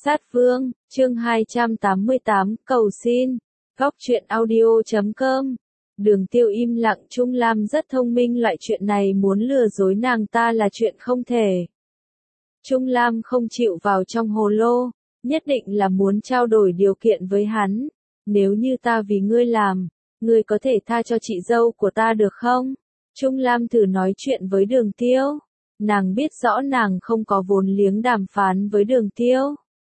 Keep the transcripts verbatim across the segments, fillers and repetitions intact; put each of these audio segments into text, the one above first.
Sát Vương, chương hai trăm tám mươi tám, cầu xin. Góc truyện audio chấm com. Đường Tiêu im lặng. Trung Lam rất thông minh, loại chuyện này muốn lừa dối nàng ta là chuyện không thể. Trung Lam không chịu vào trong hồ lô, nhất định là muốn trao đổi điều kiện với hắn. Nếu như ta vì ngươi làm, ngươi có thể tha cho chị dâu của ta được không? Trung Lam thử nói chuyện với Đường Tiêu. Nàng biết rõ nàng không có vốn liếng đàm phán với Đường Tiêu.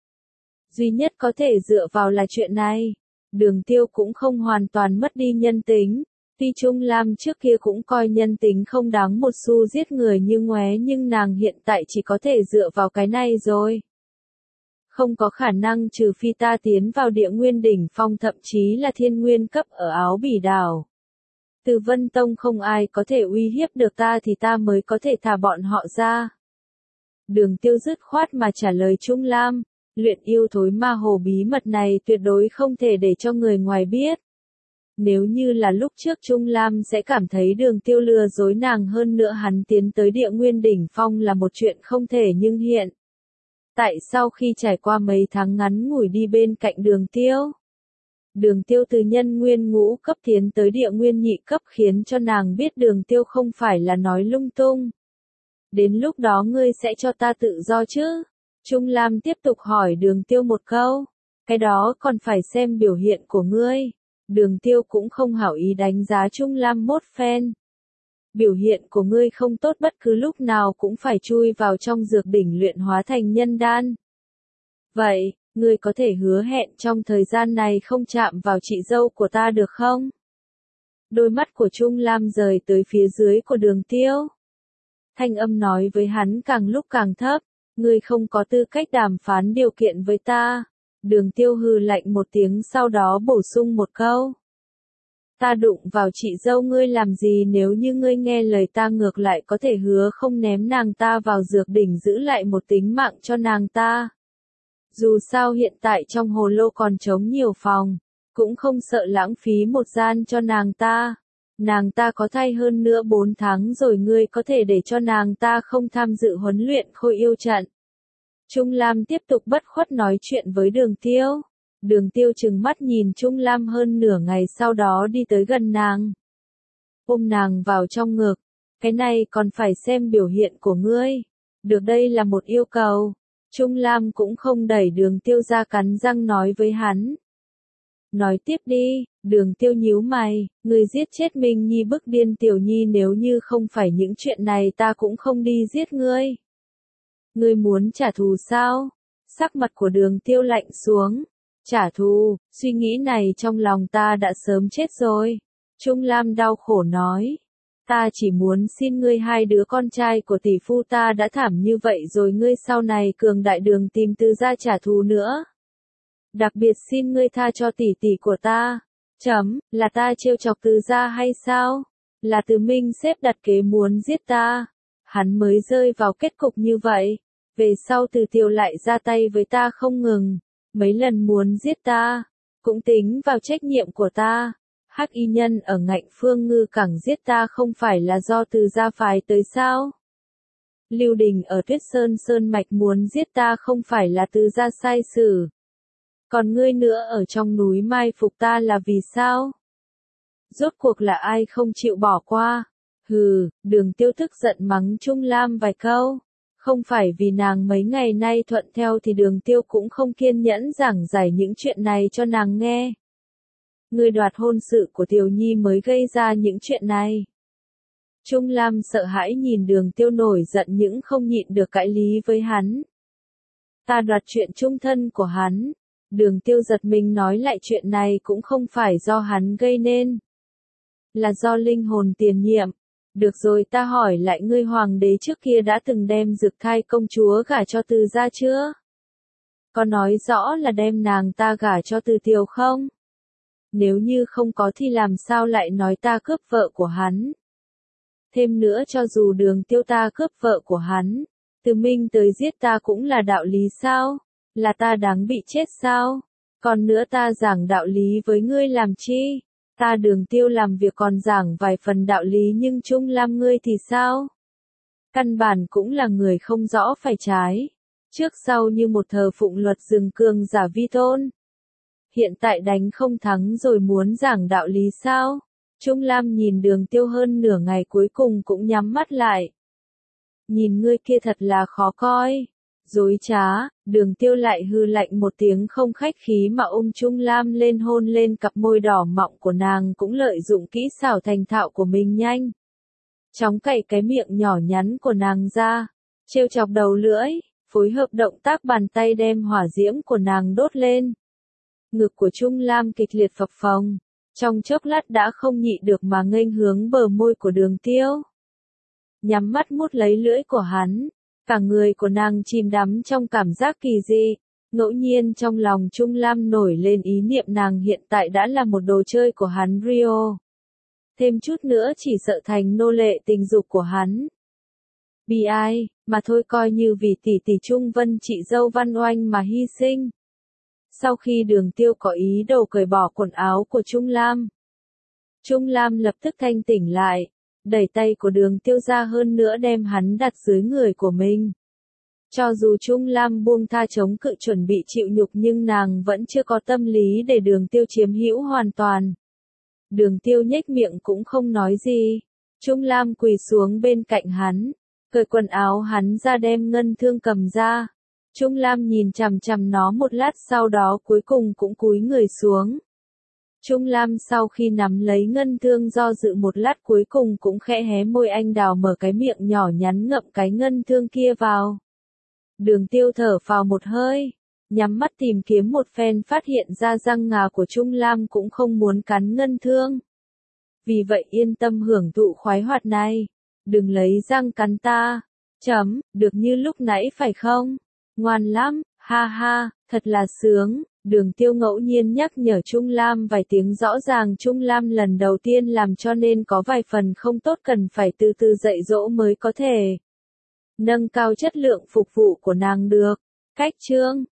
Duy nhất có thể dựa vào là chuyện này. Đường Tiêu cũng không hoàn toàn mất đi nhân tính. Tuy Trung Lam trước kia cũng coi nhân tính không đáng một xu giết người như ngoé, nhưng nàng hiện tại chỉ có thể dựa vào cái này rồi. Không có khả năng trừ phi ta tiến vào địa nguyên đỉnh phong, thậm chí là thiên nguyên cấp ở Áo Bỉ Đảo. Từ Vân Tông không ai có thể uy hiếp được ta thì ta mới có thể thả bọn họ ra. Đường Tiêu dứt khoát mà trả lời Trung Lam. Luyện yêu thối ma hồ bí mật này tuyệt đối không thể để cho người ngoài biết. Nếu như là lúc trước, Trung Lam sẽ cảm thấy Đường Tiêu lừa dối nàng, hơn nữa hắn tiến tới địa nguyên đỉnh phong là một chuyện không thể, nhưng hiện tại sau khi trải qua mấy tháng ngắn ngủi đi bên cạnh Đường Tiêu, Đường Tiêu từ nhân nguyên ngũ cấp tiến tới địa nguyên nhị cấp khiến cho nàng biết Đường Tiêu không phải là nói lung tung. Đến lúc đó ngươi sẽ cho ta tự do chứ? Trung Lam tiếp tục hỏi Đường Tiêu một câu. Cái đó còn phải xem biểu hiện của ngươi. Đường Tiêu cũng không hảo ý đánh giá Trung Lam một phen. Biểu hiện của ngươi không tốt, bất cứ lúc nào cũng phải chui vào trong dược đỉnh luyện hóa thành nhân đan. Vậy, ngươi có thể hứa hẹn trong thời gian này không chạm vào chị dâu của ta được không? Đôi mắt của Trung Lam rời tới phía dưới của Đường Tiêu. Thanh âm nói với hắn càng lúc càng thấp. Ngươi không có tư cách đàm phán điều kiện với ta. Đường Tiêu hừ lạnh một tiếng, sau đó bổ sung một câu. Ta đụng vào chị dâu ngươi làm gì? Nếu như ngươi nghe lời ta, ngược lại có thể hứa không ném nàng ta vào dược đỉnh, giữ lại một tính mạng cho nàng ta. Dù sao hiện tại trong hồ lô còn trống nhiều phòng, cũng không sợ lãng phí một gian cho nàng ta. Nàng ta có thai hơn nữa bốn tháng rồi, ngươi có thể để cho nàng ta không tham dự huấn luyện khôi yêu trận. Trung Lam tiếp tục bất khuất nói chuyện với Đường Tiêu. Đường Tiêu trừng mắt nhìn Trung Lam hơn nửa ngày, sau đó đi tới gần nàng. Ôm nàng vào trong ngực. Cái này còn phải xem biểu hiện của ngươi. Được, đây là một yêu cầu. Trung Lam cũng không đẩy Đường Tiêu ra, cắn răng nói với hắn. Nói tiếp đi. Đường Tiêu nhíu mày. Ngươi giết chết Minh Nhi, bức điên Tiểu Nhi, nếu như không phải những chuyện này ta cũng không đi giết ngươi. Ngươi muốn trả thù sao? Sắc mặt của Đường Tiêu lạnh xuống. Trả thù, suy nghĩ này trong lòng ta đã sớm chết rồi. Trung Lam đau khổ nói. Ta chỉ muốn xin ngươi, hai đứa con trai của tỷ phu ta đã thảm như vậy rồi, ngươi sau này cường đại đừng tìm Từ gia trả thù nữa. Đặc biệt xin ngươi tha cho tỷ tỷ của ta. Chấm, là ta trêu chọc Từ gia hay sao? Là Từ Minh xếp đặt kế muốn giết ta. Hắn mới rơi vào kết cục như vậy. Về sau Từ Tiêu lại ra tay với ta không ngừng. Mấy lần muốn giết ta. Cũng tính vào trách nhiệm của ta. Hắc y nhân ở Ngạnh Phương Ngư Cảng giết ta không phải là do Từ gia phái tới sao? Lưu Đình ở Tuyết Sơn Sơn Mạch muốn giết ta không phải là Từ gia sai xử. Còn ngươi nữa ở trong núi mai phục ta là vì sao? Rốt cuộc là ai không chịu bỏ qua? Hừ, Đường Tiêu tức giận mắng Trung Lam vài câu. Không phải vì nàng mấy ngày nay thuận theo thì Đường Tiêu cũng không kiên nhẫn giảng giải những chuyện này cho nàng nghe. Ngươi đoạt hôn sự của Tiểu Nhi mới gây ra những chuyện này. Trung Lam sợ hãi nhìn Đường Tiêu nổi giận nhưng không nhịn được cãi lý với hắn. Ta đoạt chuyện chung thân của hắn. Đường Tiêu giật mình nói lại, chuyện này cũng không phải do hắn gây nên. Là do linh hồn tiền nhiệm. Được rồi, ta hỏi lại ngươi, hoàng đế trước kia đã từng đem Dực Thai công chúa gả cho Từ gia chưa? Có nói rõ là đem nàng ta gả cho Từ Tiêu không? Nếu như không có thì làm sao lại nói ta cướp vợ của hắn? Thêm nữa, cho dù Đường Tiêu ta cướp vợ của hắn, Từ Minh tới giết ta cũng là đạo lý sao? Là ta đáng bị chết sao? Còn nữa, ta giảng đạo lý với ngươi làm chi? Ta Đường Tiêu làm việc còn giảng vài phần đạo lý, nhưng Trung Lam ngươi thì sao? Căn bản cũng là người không rõ phải trái. Trước sau như một thờ phụng luật rừng cường giả vi tôn. Hiện tại đánh không thắng rồi muốn giảng đạo lý sao? Trung Lam nhìn Đường Tiêu hơn nửa ngày cuối cùng cũng nhắm mắt lại. Nhìn ngươi kia thật là khó coi. Dối trá, Đường Tiêu lại hư lạnh một tiếng không khách khí mà ôm Trung Lam lên hôn lên cặp môi đỏ mọng của nàng, cũng lợi dụng kỹ xảo thành thạo của mình nhanh. Chóng cậy cái miệng nhỏ nhắn của nàng ra, trêu chọc đầu lưỡi, phối hợp động tác bàn tay đem hỏa diễm của nàng đốt lên. Ngực của Trung Lam kịch liệt phập phồng, trong chốc lát đã không nhịn được mà nghênh hướng bờ môi của Đường Tiêu. Nhắm mắt mút lấy lưỡi của hắn, cả người của nàng chìm đắm trong cảm giác kỳ dị. Ngẫu nhiên trong lòng Trung Lam nổi lên ý niệm nàng hiện tại đã là một đồ chơi của hắn Rio. Thêm chút nữa chỉ sợ thành nô lệ tình dục của hắn. Bi ai, mà thôi coi như vì tỷ tỷ Trung Vân chị dâu Văn Oanh mà hy sinh. Sau khi Đường Tiêu có ý đồ cởi bỏ quần áo của Trung Lam, Trung Lam lập tức thanh tỉnh lại, đẩy tay của Đường Tiêu ra hơn nữa đem hắn đặt dưới người của mình. Cho dù Trung Lam buông tha chống cự chuẩn bị chịu nhục nhưng nàng vẫn chưa có tâm lý để Đường Tiêu chiếm hữu hoàn toàn. Đường Tiêu nhếch miệng cũng không nói gì. Trung Lam quỳ xuống bên cạnh hắn, cởi quần áo hắn ra đem ngân thương cầm ra. Trung Lam nhìn chằm chằm nó một lát sau đó cuối cùng cũng cúi người xuống. Trung Lam sau khi nắm lấy ngân thương do dự một lát cuối cùng cũng khẽ hé môi anh đào mở cái miệng nhỏ nhắn ngậm cái ngân thương kia vào. Đường Tiêu thở phào một hơi, nhắm mắt tìm kiếm một phen phát hiện ra răng ngà của Trung Lam cũng không muốn cắn ngân thương. Vì vậy yên tâm hưởng thụ khoái hoạt này. Đừng lấy răng cắn ta. Chấm, được như lúc nãy phải không? Ngoan lắm, ha ha, thật là sướng. Đường Tiêu ngẫu nhiên nhắc nhở Trung Lam vài tiếng rõ ràng Trung Lam lần đầu tiên làm cho nên có vài phần không tốt cần phải từ từ dạy dỗ mới có thể nâng cao chất lượng phục vụ của nàng được. Cách chương